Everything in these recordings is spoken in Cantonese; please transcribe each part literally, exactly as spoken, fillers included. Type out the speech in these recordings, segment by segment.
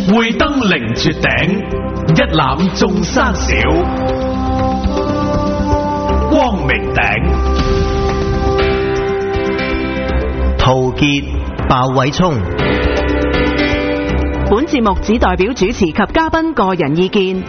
會登凌絕頂，一覽眾山小。光明頂， 陶傑、鮑偉聰。 本節目只代表主持及嘉賓個人意見。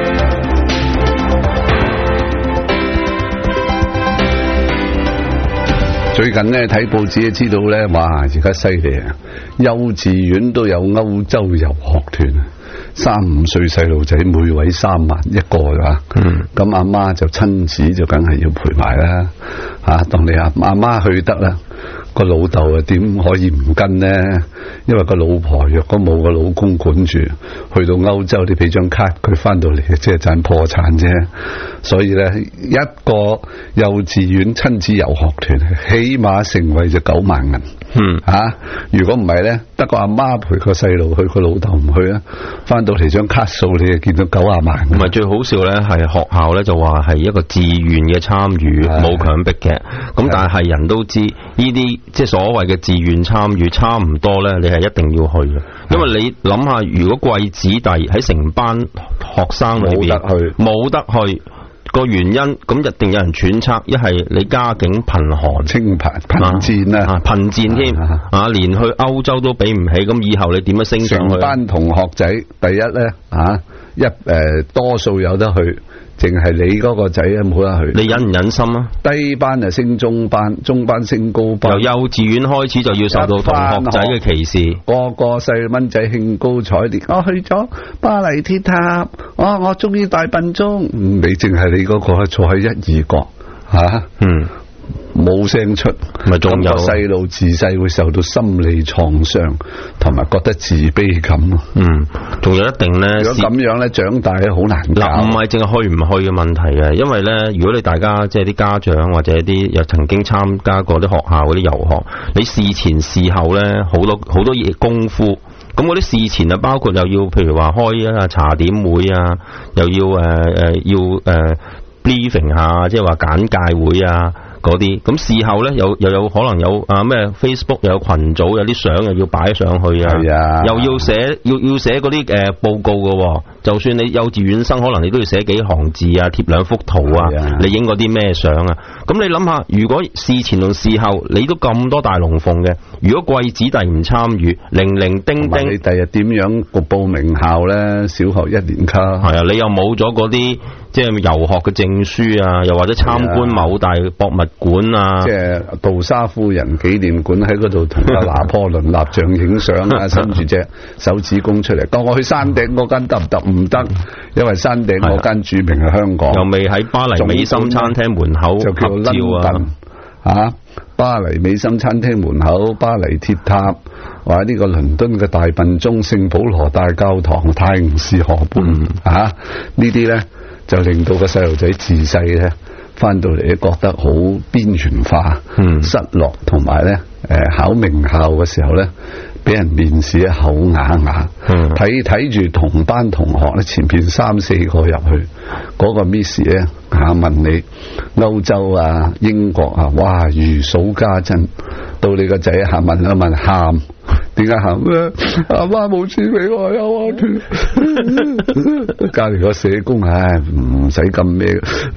最近呢睇報紙就知道呢，哇！而家犀利啊，幼稚園都有歐洲遊學團，三五歲細路仔每位三萬一個㗎。嗯，咁阿媽就親子就梗係要陪埋啦。吓，當你阿阿媽去得啦，個老豆啊點可以唔跟呢？因為個老婆若果冇個老公管住，去到歐洲你俾張卡佢翻到嚟即係賺破產啫。所以咧，一個幼稚園親子遊學團起碼成為咗九萬銀。嗯，吓、啊，如果唔係咧，得個阿媽陪個細路去，個老豆唔去啊，翻到嚟張卡數你就見到九啊萬。 唔係，最好笑咧，係學校咧就話係一個自願嘅參與，冇強迫嘅。咁但係人都知呢啲即係所謂嘅自願參與，差唔多咧，你係一定要去嘅。因為你諗下，如果貴子弟喺成班學生裏邊冇得去，冇得去。個原因咁一定有人揣測，一係你家境貧寒、 清貧貧賤啊， 貧賤添啊，連去歐洲都俾唔起，咁以後你點樣升上去？ 成班同學仔，第一咧啊，一誒、呃、多數有得去。淨係你嗰個仔啊冇得去， 你忍唔忍心啊？ 低班就升中班，中班升高班， 由幼稚園開始就要受到同學仔嘅歧視。 個個細蚊仔興高采烈，我去咗巴黎鐵塔，哦、我我中意大笨鐘。你淨係你嗰個坐喺一二角吓，啊、嗯。冇聲出，咪仲有細路自細會受到心理創傷，同埋覺得自卑感。 嗯，仲有一定咧。 如果咁樣咧，長大咧好難搞。 嗱，唔係淨係去唔去嘅問題嘅，因為咧，如果你大家即係啲家長或者啲又曾經參加過啲學校嗰啲遊學，你事前事後咧好多好多嘢功夫。咁嗰啲事前啊，包括又要譬如話開啊茶點會啊，又要誒誒、呃、要誒、呃、briefing 下，即係話簡介會啊。嗰啲咁事後咧，又又有可能有啊咩 Facebook 又有群組，有啲相又要擺上去啊，啊又要寫要要寫嗰啲誒報告嘅，就算你幼稚園生，可能你都要寫幾行字啊，貼兩幅圖啊，啊你影嗰啲咩相啊？咁你諗下，如果事前同事後你都咁多大龍鳳嘅，如果貴子弟唔參與，零零丁丁， 你第日點樣個報名校咧？小學一年級係啊，你又冇咗嗰啲即係遊學嘅證書啊，又或者參觀某大博物館啊， 即係杜莎夫人紀念館喺嗰度同阿拿破崙蠟像影相啊，伸住隻手指公出嚟。當我去山頂嗰間得唔得？唔得，因為山頂嗰間著名係香港， 又未喺巴黎美心餐廳門口就叫倫敦啊，巴黎美心餐廳門口、巴黎鐵塔，或者呢個倫敦嘅大笨鐘、聖保羅大教堂、泰晤士河畔、嗯、啊，呢啲咧就令到個細路仔自細咧翻到嚟覺得好邊緣化、嗯、失落，同埋咧誒考名校嘅時候咧俾人面試咧口啞啞，睇睇住同班同學咧前邊三四個入去，嗰、那個 Miss 咧吓問你歐洲啊、英國啊，哇如數家珍，到你個仔吓問一問喊，點解喊？阿媽冇錢俾我遊學團，隔籬個社工唉唔使咁咩，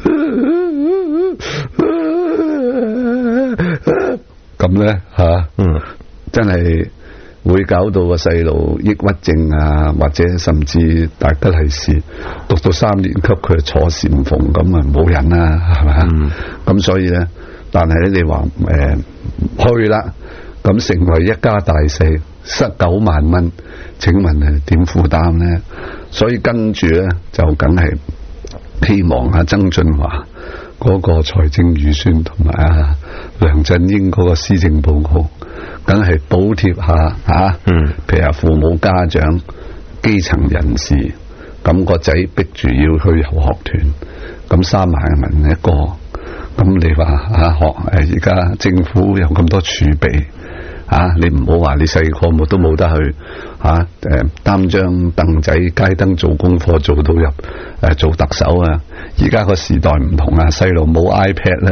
咁咧吓，嗯，真係會搞到個細路抑鬱症啊，或者甚至大吉利是讀到三年級佢坐禪縫咁啊，冇人啦，係咪啊？咁、嗯、所以咧，但係咧你話誒、呃、去啦，咁成為一家大細失九萬蚊，請問係點負擔咧？所以跟住咧就梗係希望阿曾俊華嗰個財政預算同埋啊梁振英嗰個施政報告，梗係補貼下吓，嗯，譬如話父母家長、基層人士，咁個仔逼住要去遊學團，咁三萬蚊一個，咁你話啊學誒而家政府有咁多儲備啊，你唔好話你細個冇都冇得去啊誒擔張凳仔街燈做功課做到入誒做特首啊，而家個時代唔同啊，細路冇 iPad 咧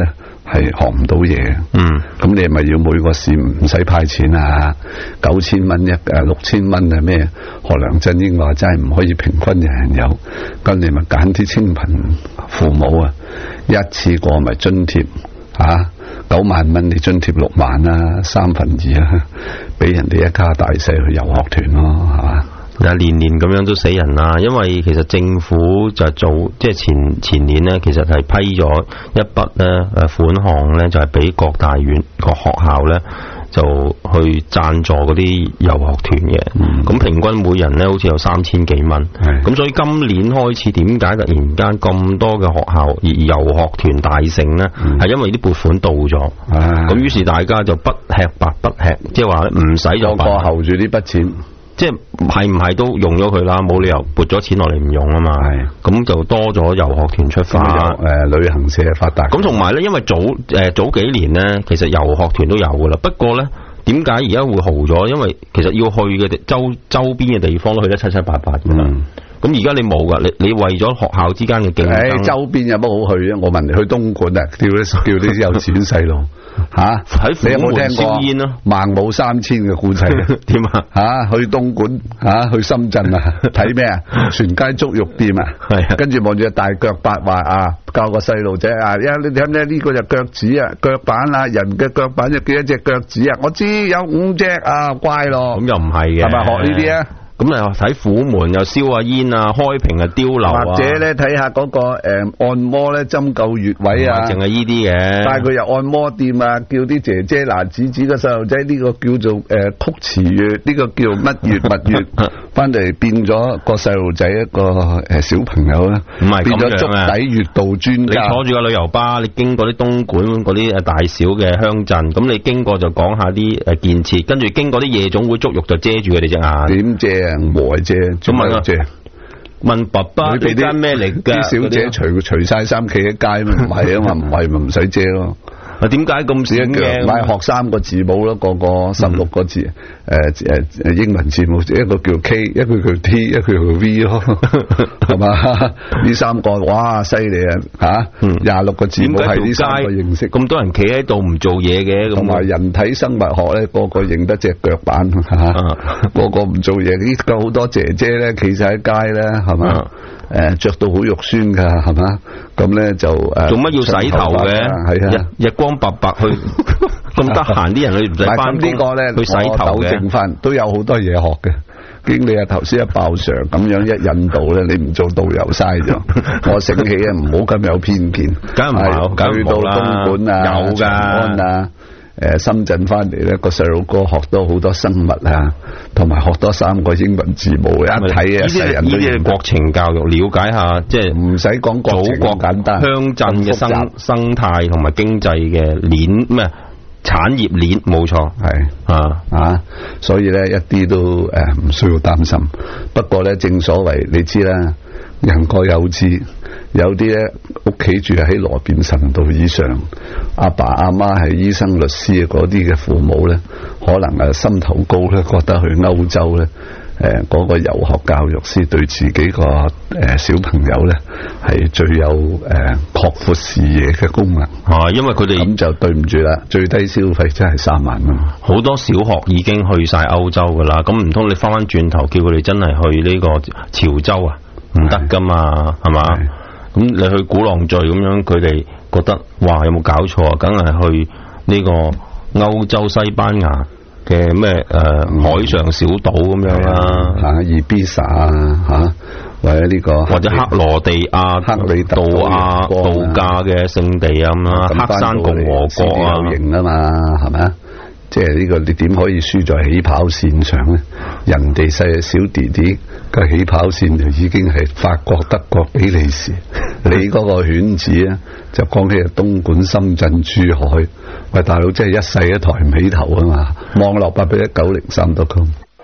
係學唔到嘢。 嗯， 咁你咪要每個市唔使派錢啊，九千蚊一誒六千蚊係咩？何梁振英話真係唔可以平均人人有，咁你咪揀啲清貧父母啊，一次過咪津貼啊九萬蚊，你津貼六萬啦，三分二啊，俾人哋一家大細去遊學團咯，係嘛？ 嗱，年年咁樣都死人啦，因為其實政府就做即係前前年呢，其實係批咗一筆咧誒款項咧，就係俾各大院各學校咧就去贊助嗰啲遊學團嘅。咁、嗯、平均每人咧好似有三千幾蚊。咁所以今年開始點解突然間咁多嘅學校而遊學團大盛呢？係、嗯、因為啲撥款到咗。咁於是大家就不吃白不吃，即係話唔使就白候住呢筆錢。 即係係唔係都用咗佢啦？冇理由撥咗錢落嚟唔用啊嘛。係咁就多咗遊學團出發，誒、 呃、旅行社發達。 咁同埋咧，因為早誒、呃、早幾年咧，其實遊學團都有噶啦。不過咧，點解而家會豪咗？因為其實要去嘅周周邊嘅地方都去得七七八八噶啦。咁而家你冇噶，你你為咗學校之間嘅競爭， 周邊有乜好去啊？我問你，去東莞啊，叫啲叫啲有錢細路。吓，喺虎門燒煙咯，孟母三遷嘅故仔點啊？ 吓，去東莞吓，去深圳啊，睇咩啊？全街足浴店啊，係啊，跟住望住個大腳八話啊，教個細路仔啊，呀，你睇唔睇呢個就腳趾啊，腳板啊，人嘅腳板就幾多隻腳趾啊？我知有五隻啊，乖咯。 咁又唔係嘅， 係咪學呢啲啊？ 咁啊睇虎門又燒下煙啊，開瓶啊碉樓啊， 或者咧睇下嗰個誒按摩咧針灸穴位啊， 淨係呢啲嘅。帶佢入按摩店啊，叫啲姐姐嗱指指個細路仔呢個叫做誒曲池穴，呢個叫乜穴乜穴，翻嚟變咗個細路仔一個誒小朋友啦， 唔係變咗足底穴道專家。 你坐住個旅遊巴，你經過啲東莞嗰啲誒大小嘅鄉鎮，咁你經過就講下啲誒建設，跟住經過啲夜總會足浴就遮住佢哋隻眼。 點遮？冇係遮，做乜遮？ 問爸爸呢間咩嚟噶？ 啲小姐除除晒衫企喺街咩？唔係啊嘛，唔係咪唔使遮咯？ 啊，點解咁少嘅？ 買學三個字母咯，個個十六個字，誒誒誒英文字母，一個叫 K，一個叫 T，一個叫 V 咯，係嘛？呢三個哇，犀利啊！吓，廿六個字母係呢三個認識。 咁多人企喺度唔做嘢嘅， 同埋人體生物學咧，個個認得隻腳板吓，個個唔做嘢。呢個好多姐姐咧，企晒喺街咧，係嘛？誒，着到好肉酸噶，係嘛？咁咧就誒， 做乜要洗頭嘅？ 係啊， 日光白白去，咁得閒啲人去唔使翻工， 呢個咧去洗頭嘅， 正翻都有好多嘢學嘅。經理啊，頭先一爆常咁樣一引導咧，你唔做導遊嘥咗。我醒起啊，唔好咁有偏見。 梗係唔係， 去到東莞啊， 有噶長安啊。誒，深圳翻嚟咧，個細路哥學到好多生物啊，同埋學多三個英文字母，一睇啊，世人都呢啲係國情教育，了解下即係唔使講國情咁簡單，鄉鎮嘅生生態同埋經濟嘅鏈咩產業鏈，冇錯係啊啊，所以咧一啲都誒唔需要擔心。不過咧，正所謂你知啦，人各有志。有啲咧屋企住喺羅便臣道以上，阿爸阿媽係醫生律師嗰啲嘅父母咧，可能啊心頭高咧，覺得去歐洲咧，誒嗰個遊學教育先對自己個誒小朋友咧係最有誒擴闊視野嘅功能。 啊，因為佢哋咁就對唔住啦，最低消費真係三萬蚊。 好多小學已經去晒歐洲噶啦，咁唔通你翻翻轉頭叫佢哋真係去呢個潮州啊？唔得噶嘛，係嘛？咁你去鼓浪嶼咁樣，佢哋覺得哇有冇搞錯啊？梗係去呢個歐洲西班牙嘅咩誒海上小島咁樣啦， 吓伊比薩啊吓，或者呢個或者克羅地亞、 克里特亞度假嘅聖地咁啦，黑山共和國啊， 有型啊嘛，係咪啊？即係呢個你點可以輸在起跑線上咧？人哋細嘅小弟弟嘅起跑線就已經係法國、德國、比利時，你嗰個圈子咧就講起係東莞、深圳、珠海。喂，大佬，真係一世一抬唔起頭啊嘛！網絡八八一九零三 .com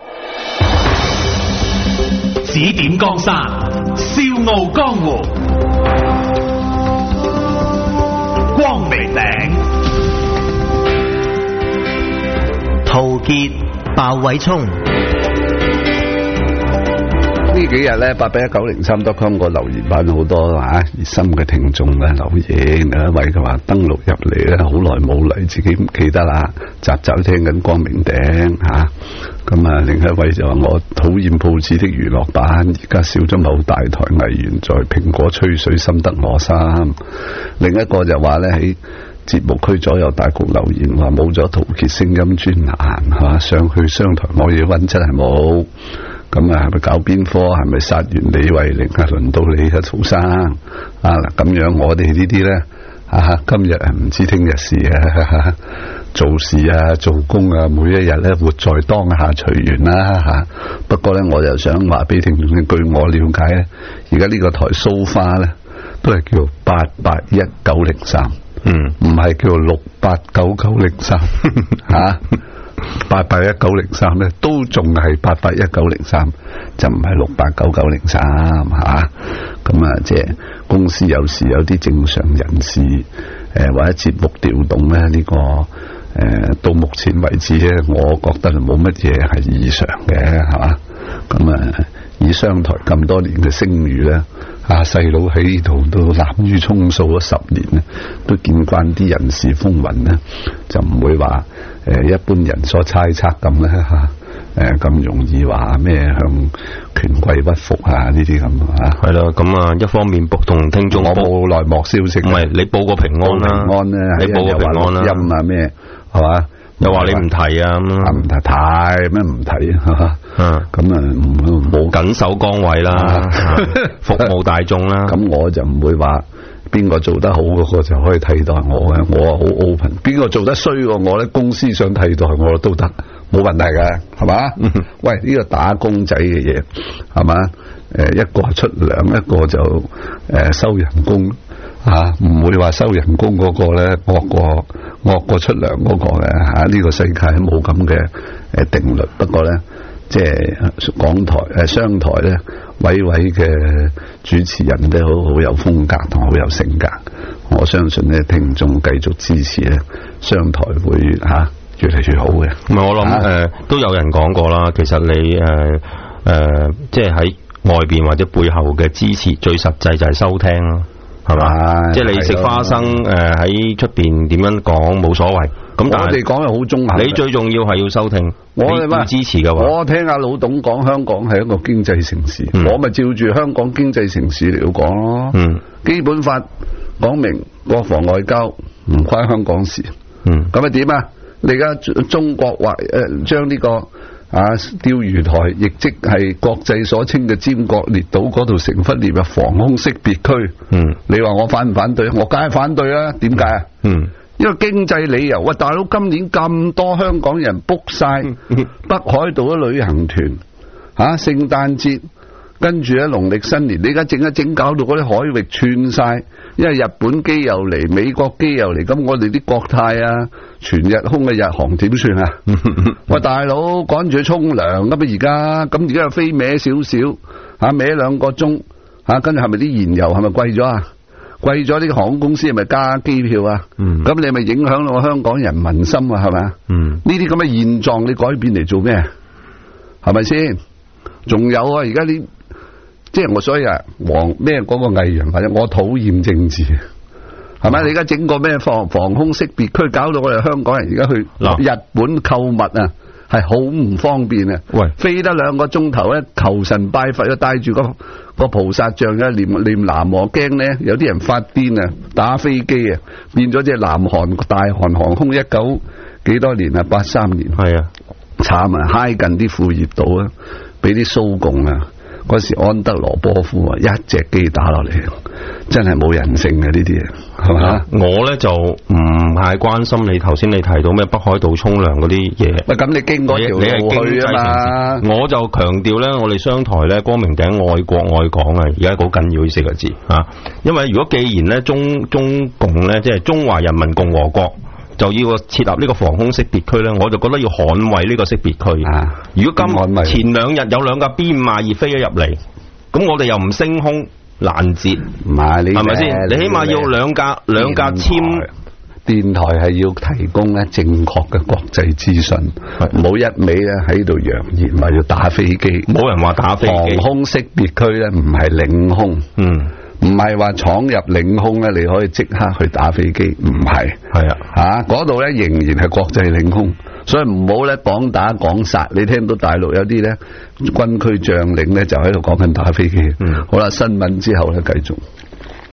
指點江山，笑傲江湖，光明頂。 陶傑、鮑偉聰， 呢幾日咧，八八一九零三 dot com 個留言板好多啊熱心嘅聽眾咧留言，有一位佢話登錄入嚟咧，好耐冇嚟，自己唔記得啦，集集聽緊光明頂吓。咁啊，另一位就話我討厭報紙的娛樂版，而家少咗某大台藝員在蘋果吹水，深得我心。另一個就話咧喺節目區左右大局留言，話冇咗陶傑聲音專欄係嘛，上去商台冇嘢溫，真係冇。咁啊，係咪搞邊科？係咪殺完李慧玲啊？輪到你啊，曹生啊！咁樣我哋呢啲咧啊，今日係唔知聽日事啊，做事啊，做工啊，每一日咧活在當下隨緣啦吓。不過咧，我就想話俾聽眾聽，據我了解咧，而家呢個台蘇花咧都係叫八八一九零三，嗯，唔係叫六八九九零三吓。八八一九零三咧，都仲係八八一九零三，就唔係六八九九零三吓。咁啊，即係公司有時有啲正常人士誒、呃，或者節目調動咧，呢、這個誒、呃，到目前為止咧，我覺得冇乜嘢係異常嘅，係嘛。咁啊，以商台咁多年嘅聲譽咧，啊細佬喺呢度都濫竽充數咗十年咧，都見慣啲人事風雲咧，就唔會話誒、呃、一般人所猜測咁咧吓，誒咁容易話咩向權貴屈服啊呢啲咁啊。係咯，咁啊一方面同聽眾我冇內幕消息，唔係你報個平安啦，平安咧，你報個平安啦，音啊咩係嘛？又話你唔提啊咁啊，唔提提咩唔提啊？咁啊冇緊守崗位啦，服務大眾啦。咁我就唔會話邊個做得好嗰個就可以替代我嘅，我啊好 open。邊個做得衰過我咧，公司想替代我都得，冇問題嘅，係嘛？喂，呢、這個打工仔嘅嘢係嘛？誒，一個出糧，一個就誒、呃、收人工。啊，唔會話收人工嗰個咧惡過惡過出糧嗰個嘅吓，呢、這個世界冇咁嘅誒定律。不過咧，即係港台誒商台咧，位位嘅主持人都好好有風格同好有性格。我相信咧，聽眾繼續支持咧，商台會吓、啊、越嚟越好嘅。唔係我諗誒、啊呃，都有人講過啦。其實你誒誒、呃呃，即係喺外邊或者背後嘅支持，最實際就係收聽咯。係嘛？即係你食花生誒，喺出邊點樣講冇所謂。咁但係我哋講又好中肯。你最重要係要收聽，我哋要支持嘅話。我聽阿老董講，香港係一個經濟城市，嗯、我咪照住香港經濟城市嚟講咯。嗯，基本法講明國防外交唔關香港事。嗯，咁啊點啊？你而家中國話誒，將呢個。啊！釣魚台亦即係國際所稱嘅尖閣列島嗰度成忽列入防空識別區。嗯，你話我反唔反對？我梗係反對啦。點解啊？嗯，因為經濟理由。喂，大佬，今年咁多香港人 book 晒北海道嘅旅行團，吓聖誕節，跟住咧農曆新年，你而家整一整搞到嗰啲海域串晒。因為日本機又嚟，美國機又嚟，咁我哋啲國泰啊，全日空嘅日航點算啊？喂，大佬趕住去沖涼，咁啊而家，咁而家又飛歪少少，吓歪兩個鐘，吓跟住係咪啲燃油係咪貴咗啊？貴咗，呢個航空公司係咪加機票啊？咁、嗯、你係咪影響到香港人民心啊？係咪啊？呢啲咁嘅現狀你改變嚟做咩？係咪先？仲有啊，而家啲。即係我所以啊，黃咩嗰個藝人或者我討厭政治，係咪？你而家整個咩防防空識別區，搞到我哋香港人而家去日本購物啊，係好唔方便啊！喂，飛得兩個鐘頭咧，求神拜佛，又帶住個個菩薩像啊，念念南無，驚咧有啲人發癲啊，打飛機啊，變咗隻南韓大韓航空一九幾多年啊，八三年係啊，慘啊，嗨近啲副業度啊，俾啲蘇共啊！嗰時安德羅波夫啊，一隻機打落嚟，真係冇人性嘅呢啲嘢，係嘛？我咧就唔太關心你頭先你提到咩北海道沖涼嗰啲嘢。喂，咁你經過條路去啊嘛？我就強調咧，我哋商台咧光明頂愛國愛港啊，而家好緊要呢四個字啊！因為如果既然咧中中共咧即係中華人民共和國。就要設立呢個防空識別區咧，我就覺得要捍衛呢個識別區。啊、如果今前兩日有兩架 B 五二飛咗入嚟，咁我哋又唔升空攔截，唔係你係咪先？你起碼要兩架兩架簽電台係要提供咧正確嘅國際資訊，唔好一味咧喺度揚言話要打飛機。 冇人話打飛機。 航空識別區咧唔係領空，嗯，唔係話闖入領空咧你可以即刻去打飛機，唔係。係啊，吓嗰度咧仍然係國際領空，所以唔好咧講打講殺。你聽到大陸有啲咧軍區將領咧就喺度講緊打飛機。嗯，好啦，新聞之後咧繼續。